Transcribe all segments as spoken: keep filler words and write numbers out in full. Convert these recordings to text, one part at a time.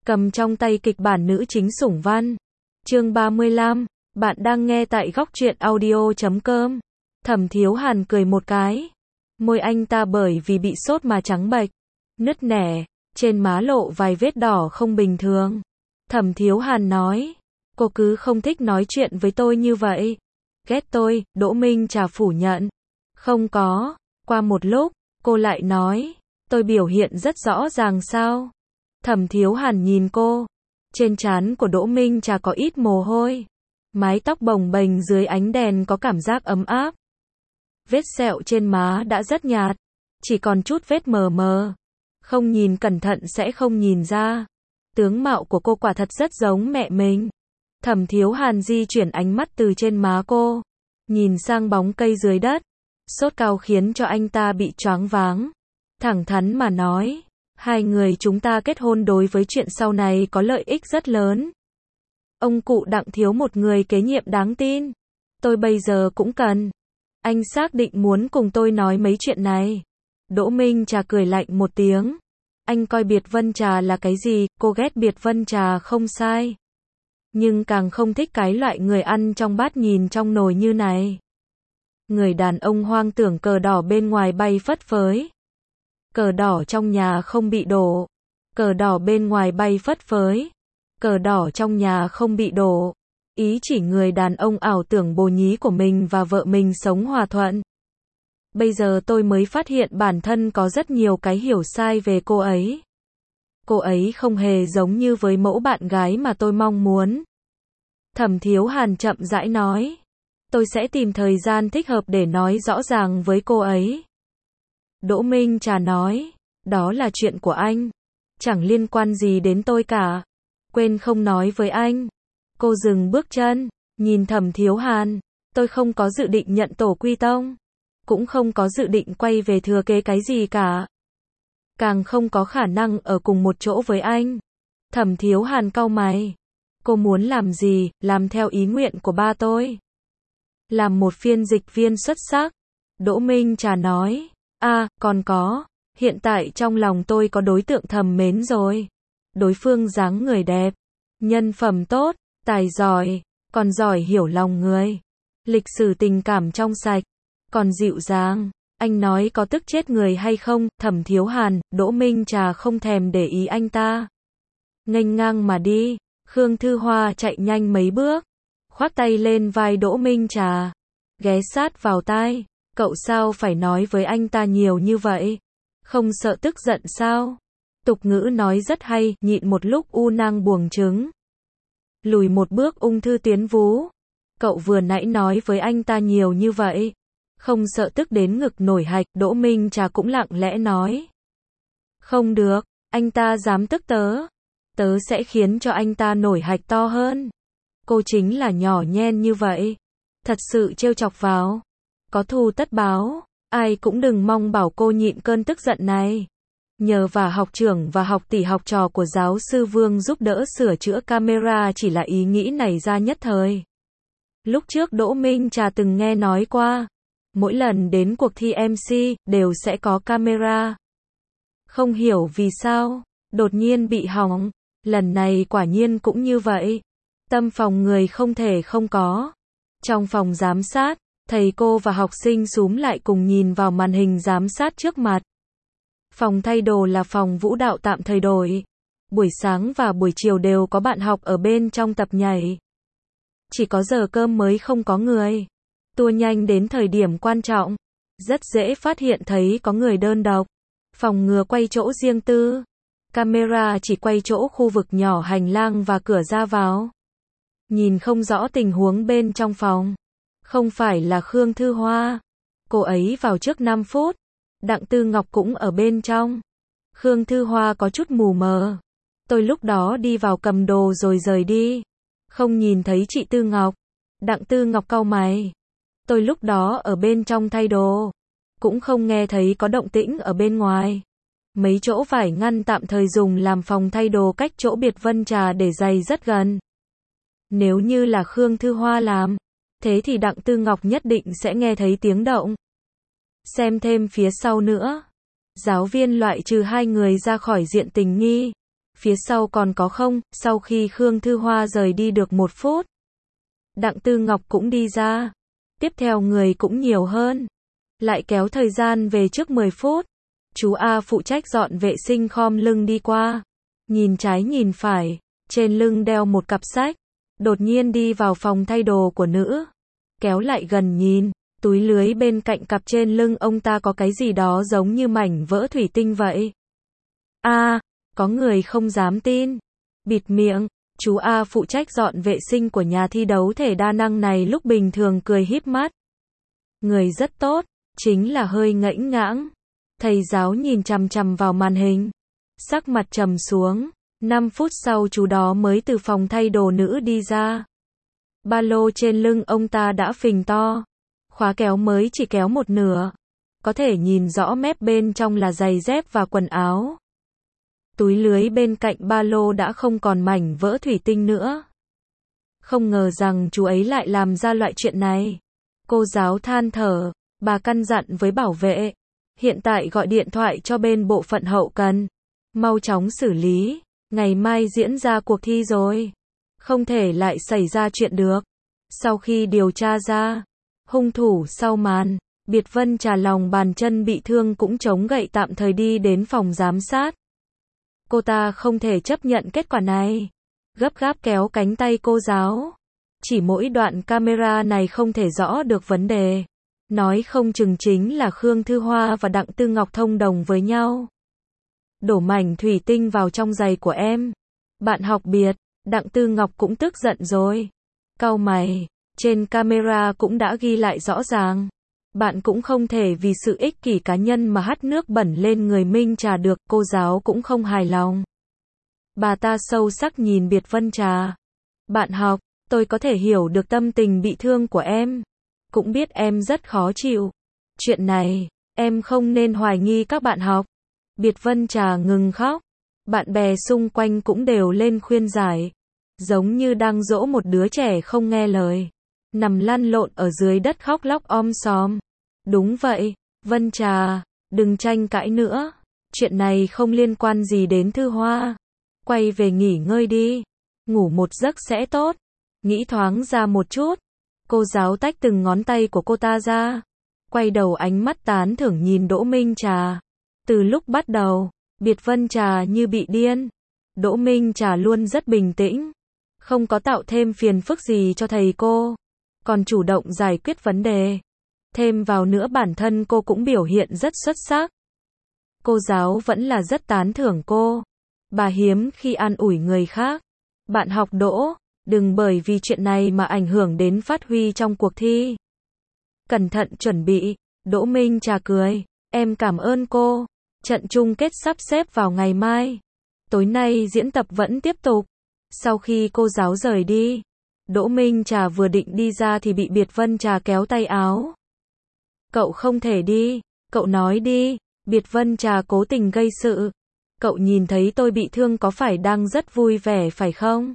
cầm trong tay kịch bản nữ chính sủng văn. Chương ba mươi lăm, bạn đang nghe tại góc truyện audio chấm com. Thẩm Thiếu Hàn cười một cái. Môi anh ta bởi vì bị sốt mà trắng bệch, nứt nẻ, trên má lộ vài vết đỏ không bình thường. Thẩm Thiếu Hàn nói, cô cứ không thích nói chuyện với tôi như vậy. Ghét tôi, Đỗ Minh Trà phủ nhận. Không có. Qua một lúc, cô lại nói, tôi biểu hiện rất rõ ràng sao? Thẩm Thiếu Hàn nhìn cô. Trên trán của Đỗ Minh Trà có ít mồ hôi. Mái tóc bồng bềnh dưới ánh đèn có cảm giác ấm áp. Vết sẹo trên má đã rất nhạt, chỉ còn chút vết mờ mờ. Không nhìn cẩn thận sẽ không nhìn ra. Tướng mạo của cô quả thật rất giống mẹ mình. Thẩm Thiếu Hàn di chuyển ánh mắt từ trên má cô, nhìn sang bóng cây dưới đất. Sốt cao khiến cho anh ta bị choáng váng. Thẳng thắn mà nói, hai người chúng ta kết hôn đối với chuyện sau này có lợi ích rất lớn. Ông cụ Đặng thiếu một người kế nhiệm đáng tin. Tôi bây giờ cũng cần. Anh xác định muốn cùng tôi nói mấy chuyện này. Đỗ Minh Trà cười lạnh một tiếng. Anh coi Biệt Vân Trà là cái gì? Cô ghét Biệt Vân Trà không sai, nhưng càng không thích cái loại người ăn trong bát nhìn trong nồi như này. Người đàn ông hoang tưởng cờ đỏ bên ngoài bay phất phới. Cờ đỏ trong nhà không bị đổ. Cờ đỏ bên ngoài bay phất phới. Cờ đỏ trong nhà không bị đổ. Ý chỉ người đàn ông ảo tưởng bồ nhí của mình và vợ mình sống hòa thuận. Bây giờ tôi mới phát hiện bản thân có rất nhiều cái hiểu sai về cô ấy. Cô ấy không hề giống như với mẫu bạn gái mà tôi mong muốn. Thẩm Thiếu Hàn chậm rãi nói. Tôi sẽ tìm thời gian thích hợp để nói rõ ràng với cô ấy. Đỗ Minh Trà nói. Đó là chuyện của anh. Chẳng liên quan gì đến tôi cả. Quên không nói với anh. Cô dừng bước chân, nhìn Thẩm Thiếu Hàn. Tôi không có dự định nhận tổ quy tông. Cũng không có dự định quay về thừa kế cái gì cả. Càng không có khả năng ở cùng một chỗ với anh. Thẩm Thiếu Hàn cau mày. Cô muốn làm gì? Làm theo ý nguyện của ba tôi. Làm một phiên dịch viên xuất sắc. Đỗ Minh Trà nói. À, còn có. Hiện tại trong lòng tôi có đối tượng thầm mến rồi. Đối phương dáng người đẹp, nhân phẩm tốt, tài giỏi, còn giỏi hiểu lòng người. Lịch sử tình cảm trong sạch, còn dịu dàng. Anh nói có tức chết người hay không? Thẩm Thiếu Hàn. Đỗ Minh Trà không thèm để ý anh ta. Nghênh ngang mà đi. Khương Thư Hoa chạy nhanh mấy bước, khoác tay lên vai Đỗ Minh Trà, ghé sát vào tai. Cậu sao phải nói với anh ta nhiều như vậy? Không sợ tức giận sao? Tục ngữ nói rất hay, nhịn một lúc u nang buồng trứng, lùi một bước ung thư tiến vú. Cậu vừa nãy nói với anh ta nhiều như vậy, không sợ tức đến ngực nổi hạch. Đỗ Minh Trà cũng lặng lẽ nói. Không được, anh ta dám tức tớ. Tớ sẽ khiến cho anh ta nổi hạch to hơn. Cô chính là nhỏ nhen như vậy. Thật sự trêu chọc vào. Có thù tất báo. Ai cũng đừng mong bảo cô nhịn cơn tức giận này. Nhờ và học trưởng và học tỷ học trò của giáo sư Vương giúp đỡ sửa chữa camera chỉ là ý nghĩ này ra nhất thời. Lúc trước Đỗ Minh Trà từng nghe nói qua. Mỗi lần đến cuộc thi em xê, đều sẽ có camera. Không hiểu vì sao, đột nhiên bị hỏng. Lần này quả nhiên cũng như vậy. Tâm phòng người không thể không có. Trong phòng giám sát, thầy cô và học sinh xúm lại cùng nhìn vào màn hình giám sát trước mặt. Phòng thay đồ là phòng vũ đạo tạm thời đổi. Buổi sáng và buổi chiều đều có bạn học ở bên trong tập nhảy. Chỉ có giờ cơm mới không có người. Tua nhanh đến thời điểm quan trọng. Rất dễ phát hiện thấy có người đơn độc. Phòng ngừa quay chỗ riêng tư. Camera chỉ quay chỗ khu vực nhỏ hành lang và cửa ra vào. Nhìn không rõ tình huống bên trong phòng. Không phải là Khương Thư Hoa. Cô ấy vào trước năm phút. Đặng Tư Ngọc cũng ở bên trong. Khương Thư Hoa có chút mù mờ. Tôi lúc đó đi vào cầm đồ rồi rời đi. Không nhìn thấy chị Tư Ngọc. Đặng Tư Ngọc cau mày. Tôi lúc đó ở bên trong thay đồ. Cũng không nghe thấy có động tĩnh ở bên ngoài. Mấy chỗ vải ngăn tạm thời dùng làm phòng thay đồ cách chỗ Biệt Vân Trà để giày rất gần. Nếu như là Khương Thư Hoa làm, thế thì Đặng Tư Ngọc nhất định sẽ nghe thấy tiếng động. Xem thêm phía sau nữa. Giáo viên loại trừ hai người ra khỏi diện tình nghi. Phía sau còn có không? Sau khi Khương Thư Hoa rời đi được một phút, Đặng Tư Ngọc cũng đi ra. Tiếp theo người cũng nhiều hơn. Lại kéo thời gian về trước mười phút. Chú A phụ trách dọn vệ sinh khom lưng đi qua. Nhìn trái nhìn phải. Trên lưng đeo một cặp sách. Đột nhiên đi vào phòng thay đồ của nữ. Kéo lại gần nhìn. Túi lưới bên cạnh cặp trên lưng ông ta có cái gì đó giống như mảnh vỡ thủy tinh vậy. A, à, có người không dám tin. Bịt miệng. Chú A phụ trách dọn vệ sinh của nhà thi đấu thể đa năng này lúc bình thường cười híp mắt. Người rất tốt, chính là hơi ngẫnh ngãng. Thầy giáo nhìn chằm chằm vào màn hình. Sắc mặt trầm xuống. năm phút sau chú đó mới từ phòng thay đồ nữ đi ra. Ba lô trên lưng ông ta đã phình to. Khóa kéo mới chỉ kéo một nửa. Có thể nhìn rõ mép bên trong là giày dép và quần áo. Túi lưới bên cạnh ba lô đã không còn mảnh vỡ thủy tinh nữa. Không ngờ rằng chú ấy lại làm ra loại chuyện này. Cô giáo than thở, bà căn dặn với bảo vệ. Hiện tại gọi điện thoại cho bên bộ phận hậu cần. Mau chóng xử lý, ngày mai diễn ra cuộc thi rồi. Không thể lại xảy ra chuyện được. Sau khi điều tra ra, hung thủ sau màn, Biệt Vân Trà lòng bàn chân bị thương cũng chống gậy tạm thời đi đến phòng giám sát. Cô ta không thể chấp nhận kết quả này. Gấp gáp kéo cánh tay cô giáo. Chỉ mỗi đoạn camera này không thể rõ được vấn đề. Nói không chừng chính là Khương Thư Hoa và Đặng Tư Ngọc thông đồng với nhau. Đổ mảnh thủy tinh vào trong giày của em. Bạn học Biệt, Đặng Tư Ngọc cũng tức giận rồi. Cau mày, trên camera cũng đã ghi lại rõ ràng. Bạn cũng không thể vì sự ích kỷ cá nhân mà hắt nước bẩn lên người Minh Trà được, cô giáo cũng không hài lòng. Bà ta sâu sắc nhìn Biệt Vân Trà. Bạn học, tôi có thể hiểu được tâm tình bị thương của em. Cũng biết em rất khó chịu. Chuyện này, em không nên hoài nghi các bạn học. Biệt Vân Trà ngừng khóc. Bạn bè xung quanh cũng đều lên khuyên giải. Giống như đang dỗ một đứa trẻ không nghe lời. Nằm lăn lộn ở dưới đất khóc lóc om sòm. Đúng vậy, Vân Trà, đừng tranh cãi nữa. Chuyện này không liên quan gì đến Thư Hoa. Quay về nghỉ ngơi đi. Ngủ một giấc sẽ tốt. Nghĩ thoáng ra một chút. Cô giáo tách từng ngón tay của cô ta ra. Quay đầu ánh mắt tán thưởng nhìn Đỗ Minh Trà. Từ lúc bắt đầu, Biệt Vân Trà như bị điên. Đỗ Minh Trà luôn rất bình tĩnh. Không có tạo thêm phiền phức gì cho thầy cô. Còn chủ động giải quyết vấn đề. Thêm vào nữa bản thân cô cũng biểu hiện rất xuất sắc. Cô giáo vẫn là rất tán thưởng cô. Bà hiếm khi an ủi người khác. Bạn học Đỗ, đừng bởi vì chuyện này mà ảnh hưởng đến phát huy trong cuộc thi. Cẩn thận chuẩn bị. Đỗ Minh Trà cười. Em cảm ơn cô. Trận chung kết sắp xếp vào ngày mai. Tối nay diễn tập vẫn tiếp tục. Sau khi cô giáo rời đi, Đỗ Minh Trà vừa định đi ra thì bị Biệt Vân Trà kéo tay áo. Cậu không thể đi, cậu nói đi. Biệt Vân Trà cố tình gây sự. Cậu nhìn thấy tôi bị thương có phải đang rất vui vẻ phải không?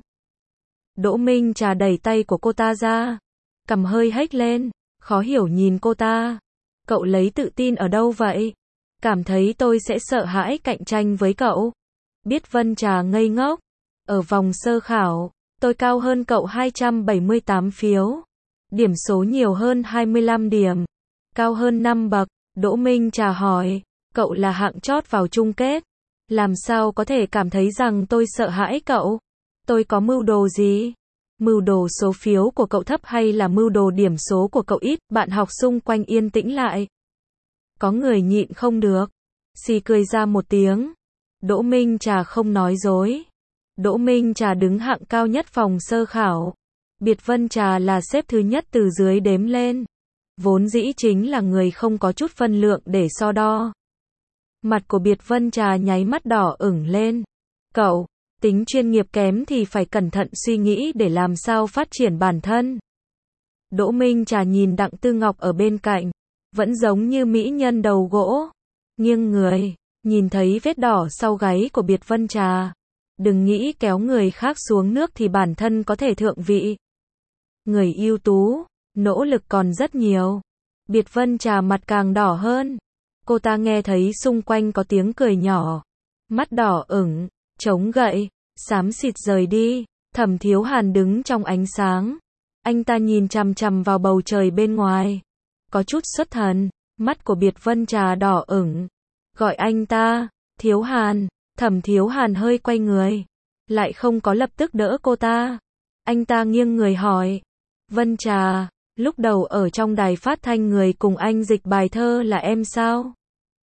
Đỗ Minh Trà đẩy tay của cô ta ra. Cằm hơi hếch lên, khó hiểu nhìn cô ta. Cậu lấy tự tin ở đâu vậy? Cảm thấy tôi sẽ sợ hãi cạnh tranh với cậu. Biệt Vân Trà ngây ngốc. Ở vòng sơ khảo, tôi cao hơn cậu hai trăm bảy mươi tám phiếu. Điểm số nhiều hơn hai mươi lăm điểm. Cao hơn năm bậc. Đỗ Minh Trà hỏi, cậu là hạng chót vào chung kết. Làm sao có thể cảm thấy rằng tôi sợ hãi cậu? Tôi có mưu đồ gì? Mưu đồ số phiếu của cậu thấp hay là mưu đồ điểm số của cậu ít? Bạn học xung quanh yên tĩnh lại. Có người nhịn không được. Xì cười ra một tiếng. Đỗ Minh Trà không nói dối. Đỗ Minh Trà đứng hạng cao nhất phòng sơ khảo. Biệt Vân Trà là xếp thứ nhất từ dưới đếm lên. Vốn dĩ chính là người không có chút phân lượng để so đo. Mặt của Biệt Vân Trà nháy mắt đỏ ửng lên. Cậu, tính chuyên nghiệp kém thì phải cẩn thận suy nghĩ để làm sao phát triển bản thân. Đỗ Minh Trà nhìn Đặng Tư Ngọc ở bên cạnh. Vẫn giống như mỹ nhân đầu gỗ. Nghiêng người, nhìn thấy vết đỏ sau gáy của Biệt Vân Trà. Đừng nghĩ kéo người khác xuống nước thì bản thân có thể thượng vị. Người ưu tú, nỗ lực còn rất nhiều. Biệt Vân Trà mặt càng đỏ hơn. Cô ta nghe thấy xung quanh có tiếng cười nhỏ. Mắt đỏ ửng, chống gậy, xám xịt rời đi. Thẩm Thiếu Hàn đứng trong ánh sáng. Anh ta nhìn chằm chằm vào bầu trời bên ngoài. Có chút xuất thần, mắt của Biệt Vân Trà đỏ ửng. Gọi anh ta, Thiếu Hàn. Thẩm Thiếu Hàn hơi quay người, lại không có lập tức đỡ cô ta. Anh ta nghiêng người hỏi, Vân Trà, lúc đầu ở trong đài phát thanh người cùng anh dịch bài thơ là em sao?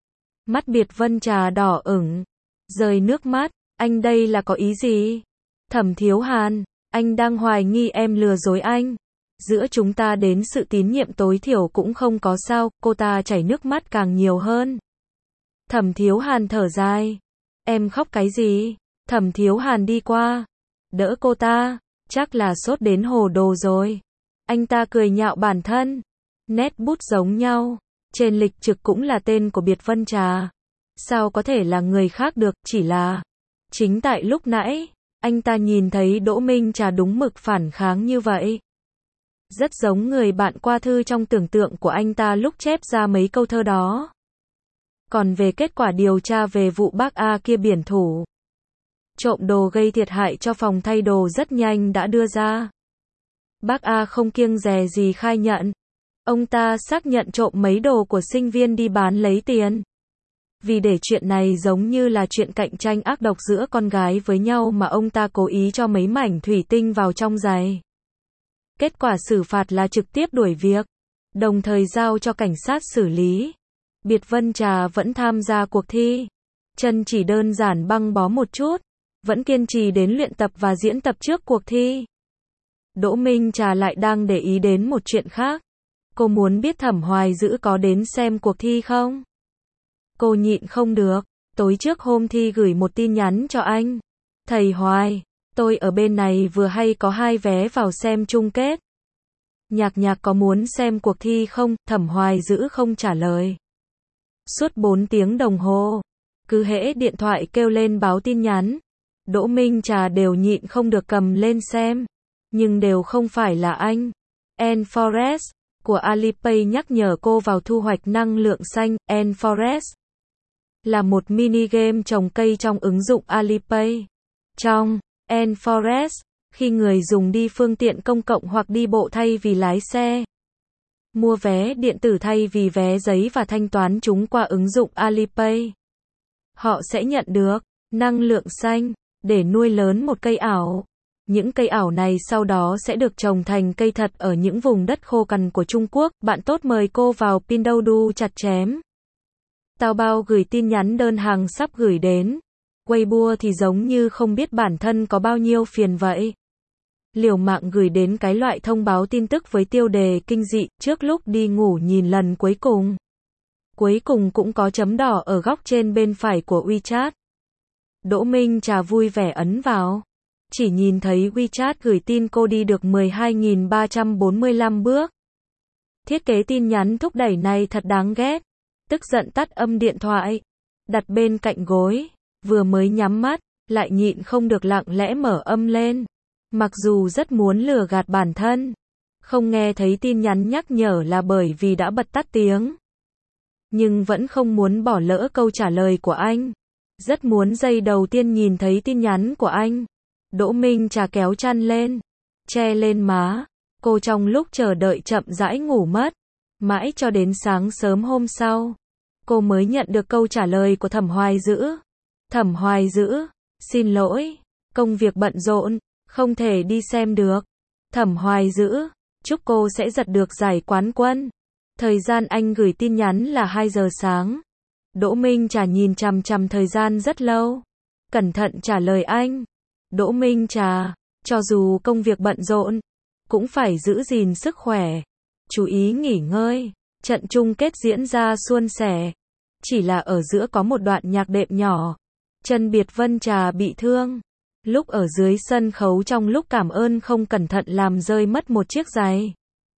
Mắt Biệt Vân Trà đỏ ửng, rơi nước mắt, anh đây là có ý gì? Thẩm Thiếu Hàn, anh đang hoài nghi em lừa dối anh. Giữa chúng ta đến sự tín nhiệm tối thiểu cũng không có sao. Cô ta chảy nước mắt càng nhiều hơn. Thẩm Thiếu Hàn thở dài. Em khóc cái gì? Thẩm Thiếu Hàn đi qua, đỡ cô ta, chắc là sốt đến hồ đồ rồi. Anh ta cười nhạo bản thân. Nét bút giống nhau, trên lịch trực cũng là tên của Biệt Vân Trà. Sao có thể là người khác được, chỉ là... Chính tại lúc nãy, anh ta nhìn thấy Đỗ Minh Trà đúng mực phản kháng như vậy. Rất giống người bạn qua thư trong tưởng tượng của anh ta lúc chép ra mấy câu thơ đó. Còn về kết quả điều tra về vụ bác A kia biển thủ trộm đồ gây thiệt hại cho phòng thay đồ rất nhanh đã đưa ra. Bác A không kiêng dè gì khai nhận. Ông ta xác nhận trộm mấy đồ của sinh viên đi bán lấy tiền. Vì để chuyện này giống như là chuyện cạnh tranh ác độc giữa con gái với nhau mà ông ta cố ý cho mấy mảnh thủy tinh vào trong giày. Kết quả xử phạt là trực tiếp đuổi việc, đồng thời giao cho cảnh sát xử lý. Biệt Vân Trà vẫn tham gia cuộc thi. Chân chỉ đơn giản băng bó một chút, vẫn kiên trì đến luyện tập và diễn tập trước cuộc thi. Đỗ Minh Trà lại đang để ý đến một chuyện khác. Cô muốn biết Thẩm Hoài Dữ có đến xem cuộc thi không? Cô nhịn không được, tối trước hôm thi gửi một tin nhắn cho anh. Thầy Hoài, tôi ở bên này vừa hay có hai vé vào xem chung kết. Nhạc Nhạc có muốn xem cuộc thi không? Thẩm Hoài Dữ không trả lời. Suốt bốn tiếng đồng hồ, cứ hễ điện thoại kêu lên báo tin nhắn, Đỗ Minh Trà đều nhịn không được cầm lên xem. Nhưng đều không phải là anh. Enforest của Alipay nhắc nhở cô vào thu hoạch năng lượng xanh. Enforest là một mini game trồng cây trong ứng dụng Alipay. Trong Enforest, khi người dùng đi phương tiện công cộng hoặc đi bộ thay vì lái xe, mua vé điện tử thay vì vé giấy và thanh toán chúng qua ứng dụng Alipay, họ sẽ nhận được năng lượng xanh để nuôi lớn một cây ảo. Những cây ảo này sau đó sẽ được trồng thành cây thật ở những vùng đất khô cằn của Trung Quốc. Bạn tốt mời cô vào Pinduoduo chặt chém. Taobao gửi tin nhắn đơn hàng sắp gửi đến. Weibo thì giống như không biết bản thân có bao nhiêu phiền vậy. Liều mạng gửi đến cái loại thông báo tin tức với tiêu đề kinh dị, trước lúc đi ngủ nhìn lần cuối cùng. Cuối cùng cũng có chấm đỏ ở góc trên bên phải của WeChat. Đỗ Minh Trà vui vẻ ấn vào. Chỉ nhìn thấy WeChat gửi tin cô đi được mười hai nghìn ba trăm bốn mươi lăm bước. Thiết kế tin nhắn thúc đẩy này thật đáng ghét. Tức giận tắt âm điện thoại, đặt bên cạnh gối, vừa mới nhắm mắt, lại nhịn không được lặng lẽ mở âm lên. Mặc dù rất muốn lừa gạt bản thân, không nghe thấy tin nhắn nhắc nhở là bởi vì đã bật tắt tiếng. Nhưng vẫn không muốn bỏ lỡ câu trả lời của anh. Rất muốn giây đầu tiên nhìn thấy tin nhắn của anh. Đỗ Minh Trà kéo chăn lên, che lên má. Cô trong lúc chờ đợi chậm rãi ngủ mất. Mãi cho đến sáng sớm hôm sau, cô mới nhận được câu trả lời của Thẩm Hoài Dữ. Thẩm Hoài Dữ, xin lỗi, công việc bận rộn, không thể đi xem được. Thẩm Hoài Dữ, chúc cô sẽ giật được giải quán quân. Thời gian anh gửi tin nhắn là hai giờ sáng. Đỗ Minh Trà nhìn chằm chằm thời gian rất lâu. Cẩn thận trả lời anh. Đỗ Minh Trà, cho dù công việc bận rộn, cũng phải giữ gìn sức khỏe. Chú ý nghỉ ngơi. Trận chung kết diễn ra suôn sẻ. Chỉ là ở giữa có một đoạn nhạc đệm nhỏ. Chân Biệt Vân Trà bị thương. Lúc ở dưới sân khấu trong lúc cảm ơn không cẩn thận làm rơi mất một chiếc giày.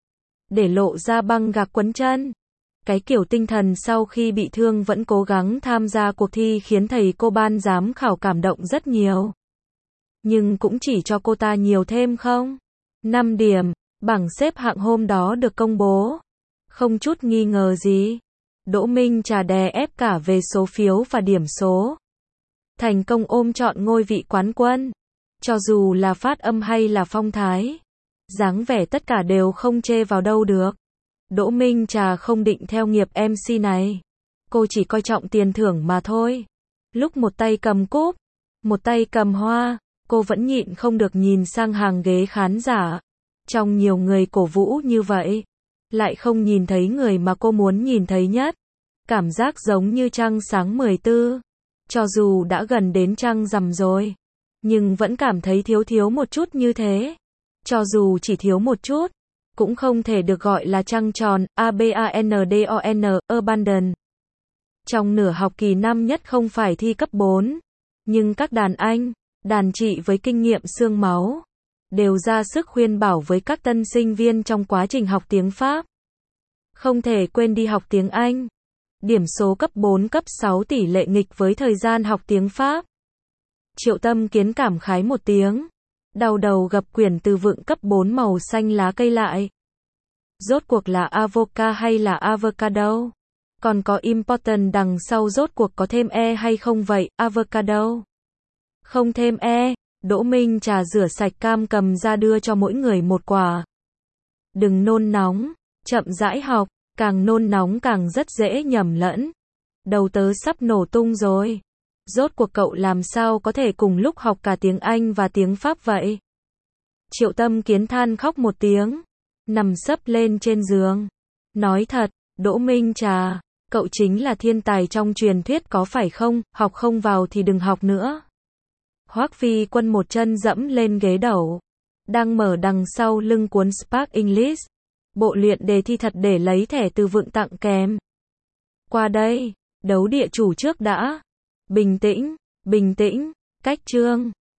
Để lộ ra băng gạc quấn chân. Cái kiểu tinh thần sau khi bị thương vẫn cố gắng tham gia cuộc thi khiến thầy cô ban giám khảo cảm động rất nhiều. Nhưng cũng chỉ cho cô ta nhiều thêm không? năm điểm. Bảng xếp hạng hôm đó được công bố. Không chút nghi ngờ gì. Đỗ Minh Trà đè ép cả về số phiếu và điểm số. thành công ôm trọn ngôi vị quán quân. Cho dù là phát âm hay là phong thái, dáng vẻ tất cả đều không chê vào đâu được. Đỗ Minh Trà không định theo nghiệp em xê này. Cô chỉ coi trọng tiền thưởng mà thôi. Lúc một tay cầm cúp, một tay cầm hoa, cô vẫn nhịn không được nhìn sang hàng ghế khán giả. Trong nhiều người cổ vũ như vậy, lại không nhìn thấy người mà cô muốn nhìn thấy nhất. Cảm giác giống như trăng sáng mười tư. Cho dù đã gần đến trăng rằm rồi, nhưng vẫn cảm thấy thiếu thiếu một chút như thế. Cho dù chỉ thiếu một chút, cũng không thể được gọi là trăng tròn, abandon, abandon. Trong nửa học kỳ năm nhất không phải thi cấp bốn, nhưng các đàn anh, đàn chị với kinh nghiệm xương máu, đều ra sức khuyên bảo với các tân sinh viên trong quá trình học tiếng Pháp. Không thể quên đi học tiếng Anh. Điểm số cấp bốn, cấp sáu tỷ lệ nghịch với thời gian học tiếng Pháp. Triệu Tâm Kiến cảm khái một tiếng. Đau đầu gập quyển từ vựng cấp bốn màu xanh lá cây lại. Rốt cuộc là avoca hay là avocado? Còn có important đằng sau rốt cuộc có thêm e hay không vậy, avocado? Không thêm e, Đỗ Minh Trà rửa sạch cam cầm ra đưa cho mỗi người một quả. Đừng nôn nóng, chậm rãi học, càng nôn nóng càng rất dễ nhầm lẫn. Đầu tớ sắp nổ tung rồi. Rốt cuộc cậu làm sao có thể cùng lúc học cả tiếng Anh và tiếng Pháp vậy? Triệu Tâm Kiến than khóc một tiếng, nằm sấp lên trên giường. Nói thật, Đỗ Minh Trà, cậu chính là thiên tài trong truyền thuyết có phải không, học không vào thì đừng học nữa. Hoắc Phi Quân một chân dẫm lên ghế đầu, đang mở đằng sau lưng cuốn Spark English, bộ luyện đề thi thật để lấy thẻ từ vựng tặng kèm. Qua đây, đấu địa chủ trước đã. Bình tĩnh, bình tĩnh, cách chương.